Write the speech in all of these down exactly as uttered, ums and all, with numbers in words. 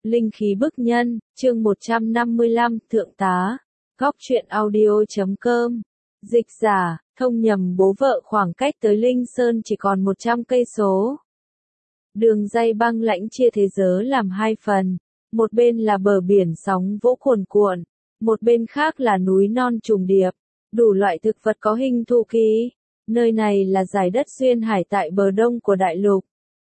Linh khí bức nhân, chương một trăm năm mươi lăm, Thượng tá. Góc truyện audio.com. Dịch giả, thông nhầm bố vợ khoảng cách tới Linh Sơn chỉ còn một trăm cây số. Đường ray băng lãnh chia thế giới làm hai phần. Một bên là bờ biển sóng vỗ cuồn cuộn. Một bên khác là núi non trùng điệp. Đủ loại thực vật có hình thù kỳ. Nơi này là dải đất duyên hải tại bờ đông của đại lục.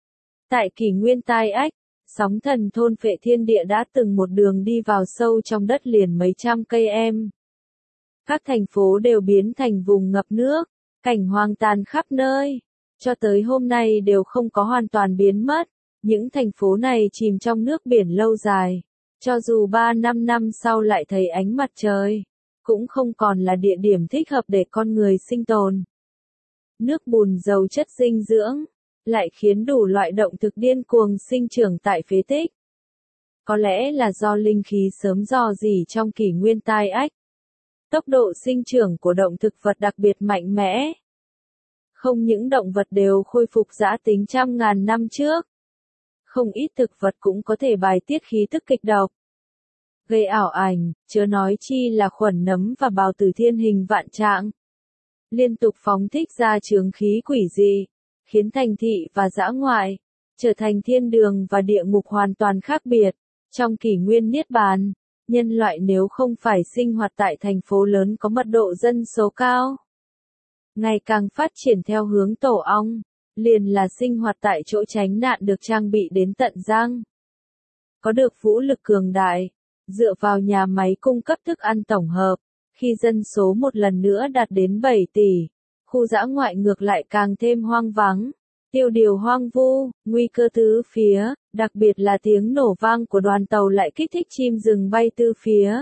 Tại kỷ nguyên Tai Ách, sóng thần thôn phệ thiên địa đã từng một đường đi vào sâu trong đất liền mấy trăm cây em. Các thành phố đều biến thành vùng ngập nước, cảnh hoang tàn khắp nơi. Cho tới hôm nay đều không có hoàn toàn biến mất. Những thành phố này chìm trong nước biển lâu dài. Cho dù ba năm năm sau lại thấy ánh mặt trời, cũng không còn là địa điểm thích hợp để con người sinh tồn. Nước bùn giàu chất dinh dưỡng, lại khiến đủ loại động thực điên cuồng sinh trưởng tại phế tích. Có lẽ là do linh khí sớm dò dỉ trong kỷ nguyên Tai Ách. Tốc độ sinh trưởng của động thực vật đặc biệt mạnh mẽ. Không những động vật đều khôi phục dã tính trăm ngàn năm trước. Không ít thực vật cũng có thể bài tiết khí tức kịch độc, gây ảo ảnh, chớ nói chi là khuẩn nấm và bào tử thiên hình vạn trạng. Liên tục phóng thích ra chướng khí quỷ dị, khiến thành thị và dã ngoại trở thành thiên đường và địa ngục hoàn toàn khác biệt. Trong kỷ nguyên Niết Bàn, nhân loại nếu không phải sinh hoạt tại thành phố lớn có mật độ dân số cao, ngày càng phát triển theo hướng tổ ong, liền là sinh hoạt tại chỗ tránh nạn được trang bị đến tận răng. Có được vũ lực cường đại, dựa vào nhà máy cung cấp thức ăn tổng hợp, khi dân số một lần nữa đạt đến bảy tỷ, khu dã ngoại ngược lại càng thêm hoang vắng, tiêu điều hoang vu, nguy cơ tứ phía, đặc biệt là tiếng nổ vang của đoàn tàu lại kích thích chim rừng bay tứ phía.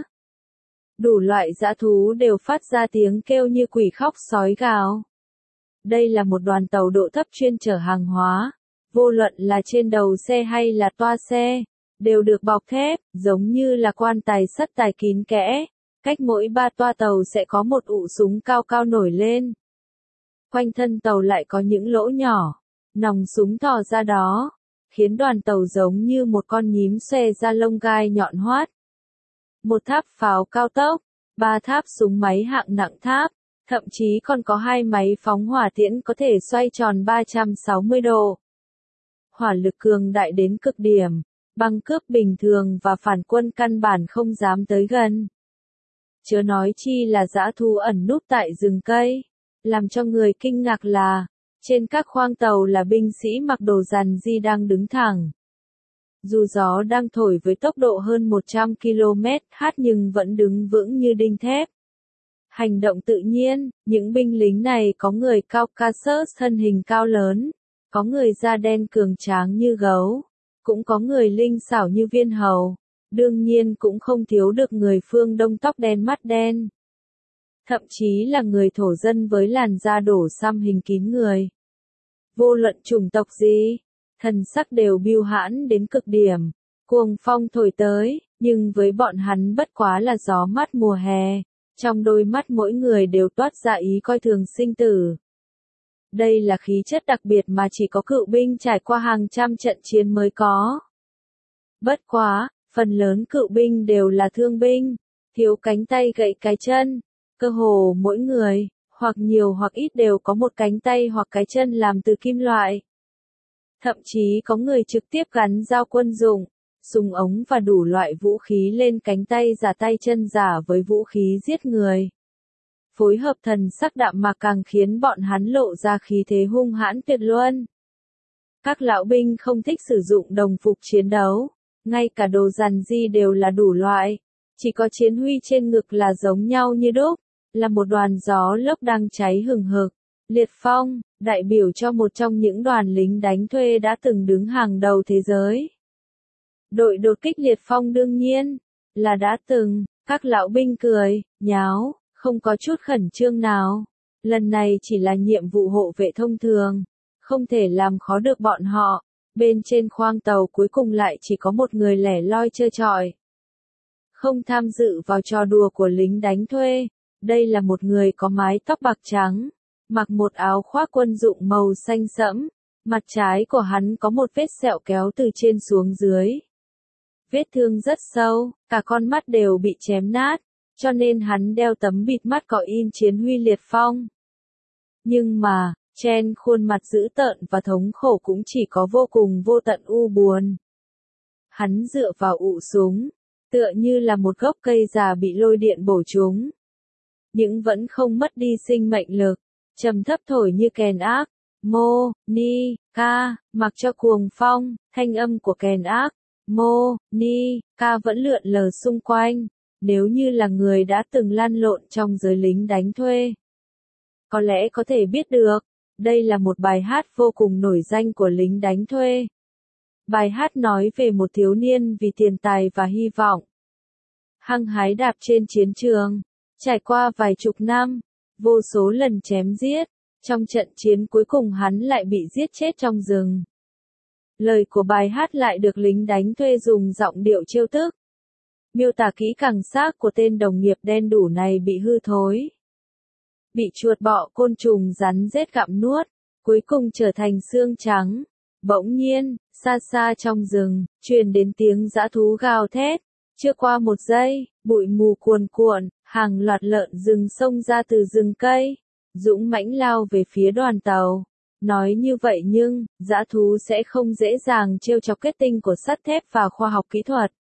Đủ loại dã thú đều phát ra tiếng kêu như quỷ khóc sói gào. Đây là một đoàn tàu độ thấp chuyên chở hàng hóa, vô luận là trên đầu xe hay là toa xe, đều được bọc thép, giống như là quan tài sắt tài kín kẽ. Cách mỗi ba toa tàu sẽ có một ụ súng cao cao nổi lên. Quanh thân tàu lại có những lỗ nhỏ, nòng súng thò ra đó, khiến đoàn tàu giống như một con nhím xòe ra lông gai nhọn hoắt. Một tháp pháo cao tốc, ba tháp súng máy hạng nặng tháp, thậm chí còn có hai máy phóng hỏa tiễn có thể xoay tròn ba trăm sáu mươi độ. Hỏa lực cường đại đến cực điểm, băng cướp bình thường và phản quân căn bản không dám tới gần. Chớ nói chi là dã thú ẩn núp tại rừng cây. Làm cho người kinh ngạc là, trên các khoang tàu là binh sĩ mặc đồ rằn di đang đứng thẳng. Dù gió đang thổi với tốc độ hơn một trăm ki lô mét h nhưng vẫn đứng vững như đinh thép. Hành động tự nhiên, những binh lính này có người Caucasus thân hình cao lớn, có người da đen cường tráng như gấu, cũng có người linh xảo như viên hầu. Đương nhiên cũng không thiếu được người phương Đông tóc đen mắt đen. Thậm chí là người thổ dân với làn da đổ xăm hình kín người. Vô luận chủng tộc gì, thần sắc đều biêu hãn đến cực điểm. Cuồng phong thổi tới, nhưng với bọn hắn bất quá là gió mát mùa hè. Trong đôi mắt mỗi người đều toát ra ý coi thường sinh tử. Đây là khí chất đặc biệt mà chỉ có cựu binh trải qua hàng trăm trận chiến mới có. Bất quá, phần lớn cựu binh đều là thương binh, thiếu cánh tay gãy cái chân, cơ hồ mỗi người, hoặc nhiều hoặc ít đều có một cánh tay hoặc cái chân làm từ kim loại. Thậm chí có người trực tiếp gắn dao quân dụng, súng ống và đủ loại vũ khí lên cánh tay giả tay chân giả với vũ khí giết người. Phối hợp thần sắc đạm mạc càng khiến bọn hắn lộ ra khí thế hung hãn tuyệt luân. Các lão binh không thích sử dụng đồng phục chiến đấu. Ngay cả đồ rằn di đều là đủ loại, chỉ có chiến huy trên ngực là giống nhau như đúc, là một đoàn gió lốc đang cháy hừng hực. Liệt Phong, đại biểu cho một trong những đoàn lính đánh thuê đã từng đứng hàng đầu thế giới. Đội đột kích Liệt Phong đương nhiên là đã từng, các lão binh cười, nháo, không có chút khẩn trương nào. Lần này chỉ là nhiệm vụ hộ vệ thông thường, không thể làm khó được bọn họ. Bên trên khoang tàu cuối cùng lại chỉ có một người lẻ loi trơ trọi. Không tham dự vào trò đùa của lính đánh thuê. Đây là một người có mái tóc bạc trắng, mặc một áo khoác quân dụng màu xanh sẫm. Mặt trái của hắn có một vết sẹo kéo từ trên xuống dưới. Vết thương rất sâu, cả con mắt đều bị chém nát, cho nên hắn đeo tấm bịt mắt có in chiến huy liệt phong. Nhưng mà, trên khuôn mặt dữ tợn và thống khổ cũng chỉ có vô cùng vô tận u buồn. Hắn dựa vào ụ súng, tựa như là một gốc cây già bị lôi điện bổ trúng. Nhưng vẫn không mất đi sinh mệnh lực, trầm thấp thổi như kèn ác. Mô, Ni, Ca, mặc cho cuồng phong, thanh âm của kèn ác. Mô, Ni, Ca vẫn lượn lờ xung quanh. Nếu như là người đã từng lăn lộn trong giới lính đánh thuê, có lẽ có thể biết được, đây là một bài hát vô cùng nổi danh của lính đánh thuê. Bài hát nói về một thiếu niên vì tiền tài và hy vọng, hăng hái đạp trên chiến trường, trải qua vài chục năm, vô số lần chém giết, trong trận chiến cuối cùng hắn lại bị giết chết trong rừng. Lời của bài hát lại được lính đánh thuê dùng giọng điệu trêu tức, miêu tả kỹ càng xác của tên đồng nghiệp đen đủi này bị hư thối, bị chuột bọ côn trùng rắn rết gặm nuốt, cuối cùng trở thành xương trắng. Bỗng nhiên, xa xa trong rừng, truyền đến tiếng dã thú gào thét. Chưa qua một giây, bụi mù cuồn cuộn, hàng loạt lợn rừng xông ra từ rừng cây, dũng mãnh lao về phía đoàn tàu. Nói như vậy nhưng, dã thú sẽ không dễ dàng trêu chọc kết tinh của sắt thép và khoa học kỹ thuật.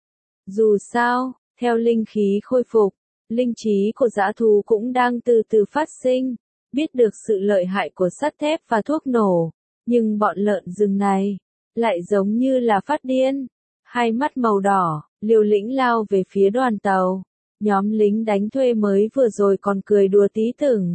Dù sao, theo linh khí khôi phục, linh trí của dã thú cũng đang từ từ phát sinh, biết được sự lợi hại của sắt thép và thuốc nổ. Nhưng bọn lợn rừng này, lại giống như là phát điên. Hai mắt màu đỏ, liều lĩnh lao về phía đoàn tàu. Nhóm lính đánh thuê mới vừa rồi còn cười đùa tí tưởng.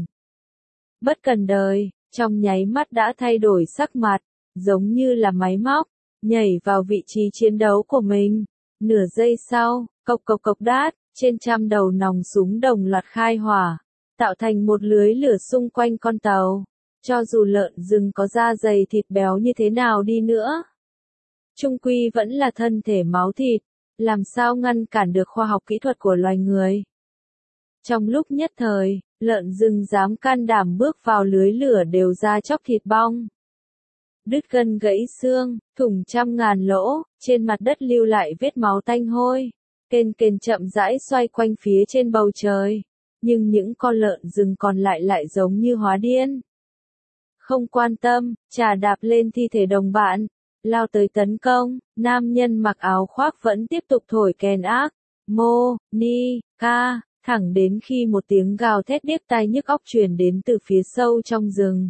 Bất cần đời, trong nháy mắt đã thay đổi sắc mặt, giống như là máy móc, nhảy vào vị trí chiến đấu của mình. Nửa giây sau, cộc cộc cộc đát, trên trăm đầu nòng súng đồng loạt khai hỏa, tạo thành một lưới lửa xung quanh con tàu. Cho dù lợn rừng có da dày thịt béo như thế nào đi nữa, chung quy vẫn là thân thể máu thịt, làm sao ngăn cản được khoa học kỹ thuật của loài người. Trong lúc nhất thời, lợn rừng dám can đảm bước vào lưới lửa đều ra chóc thịt bong. Đứt gân gãy xương, thủng trăm ngàn lỗ, trên mặt đất lưu lại vết máu tanh hôi, kền kền chậm rãi xoay quanh phía trên bầu trời. Nhưng những con lợn rừng còn lại lại giống như hóa điên. Không quan tâm, chà đạp lên thi thể đồng bạn, lao tới tấn công, nam nhân mặc áo khoác vẫn tiếp tục thổi kèn ác. Mô, Ni, Ca, thẳng đến khi một tiếng gào thét điếc tai nhức óc truyền đến từ phía sâu trong rừng.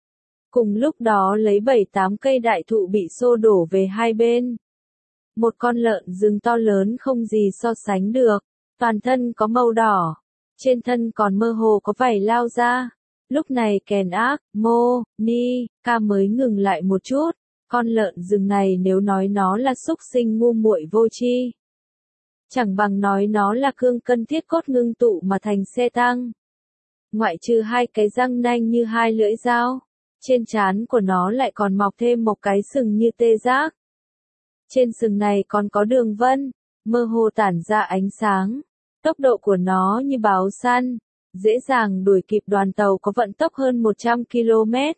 Cùng lúc đó lấy bảy tám cây đại thụ bị xô đổ về hai bên. Một con lợn rừng to lớn không gì so sánh được, toàn thân có màu đỏ, trên thân còn mơ hồ có vảy lao ra. Lúc này kèn ác, Mô, Ni, Ca mới ngừng lại một chút, con lợn rừng này nếu nói nó là súc sinh ngu muội vô tri, chẳng bằng nói nó là cương cân thiết cốt ngưng tụ mà thành xe tăng. Ngoại trừ hai cái răng nanh như hai lưỡi dao, trên trán của nó lại còn mọc thêm một cái sừng như tê giác. Trên sừng này còn có đường vân, mơ hồ tản ra ánh sáng. Tốc độ của nó như báo săn, dễ dàng đuổi kịp đoàn tàu có vận tốc hơn một trăm ki lô mét.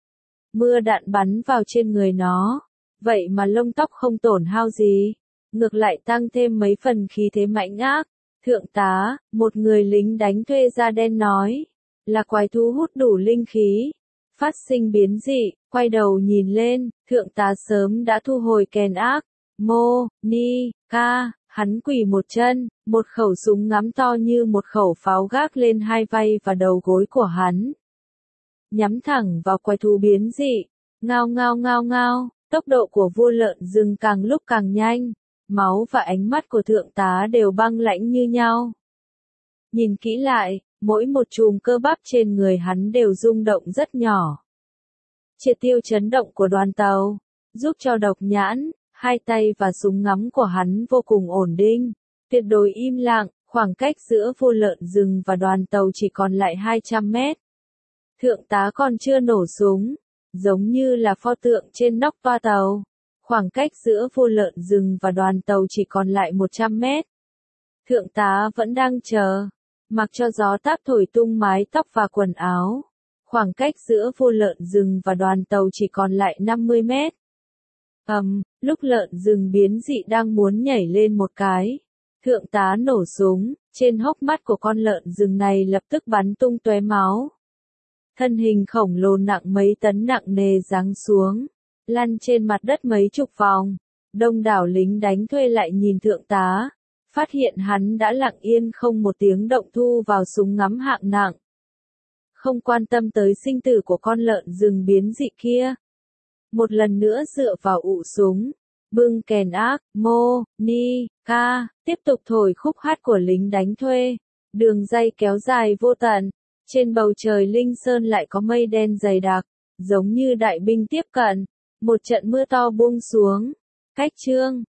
Mưa đạn bắn vào trên người nó, vậy mà lông tóc không tổn hao gì, ngược lại tăng thêm mấy phần khí thế mạnh ác. Thượng tá, một người lính đánh thuê da đen nói, là quái thú hút đủ linh khí, phát sinh biến dị, quay đầu nhìn lên, thượng tá sớm đã thu hồi kèn ác. Mô, Ni, Ca, hắn quỳ một chân, một khẩu súng ngắm to như một khẩu pháo gác lên hai vai và đầu gối của hắn. Nhắm thẳng vào quái thú biến dị, ngao ngao ngao ngao, tốc độ của vua lợn rừng càng lúc càng nhanh, máu và ánh mắt của thượng tá đều băng lãnh như nhau. Nhìn kỹ lại, mỗi một chùm cơ bắp trên người hắn đều rung động rất nhỏ. Triệt tiêu chấn động của đoàn tàu, giúp cho độc nhãn, hai tay và súng ngắm của hắn vô cùng ổn định, tuyệt đối im lặng, khoảng cách giữa vua lợn rừng và đoàn tàu chỉ còn lại hai trăm mét. Thượng tá còn chưa nổ súng, giống như là pho tượng trên nóc toa tàu. Khoảng cách giữa vua lợn rừng và đoàn tàu chỉ còn lại một trăm mét. Thượng tá vẫn đang chờ, mặc cho gió táp thổi tung mái tóc và quần áo. Khoảng cách giữa vua lợn rừng và đoàn tàu chỉ còn lại năm mươi mét. Ầm, lúc lợn rừng biến dị đang muốn nhảy lên một cái, thượng tá nổ súng, trên hốc mắt của con lợn rừng này lập tức bắn tung tóe máu. Thân hình khổng lồ nặng mấy tấn nặng nề giáng xuống, lăn trên mặt đất mấy chục vòng. Đông đảo lính đánh thuê lại nhìn thượng tá, phát hiện hắn đã lặng yên không một tiếng động thu vào súng ngắm hạng nặng. Không quan tâm tới sinh tử của con lợn rừng biến dị kia. Một lần nữa dựa vào ụ súng, bưng kèn ác, mô, ni, ca, tiếp tục thổi khúc hát của lính đánh thuê. Đường dây kéo dài vô tận, trên bầu trời Linh Sơn lại có mây đen dày đặc, giống như đại binh tiếp cận. Một trận mưa to buông xuống. Cách chương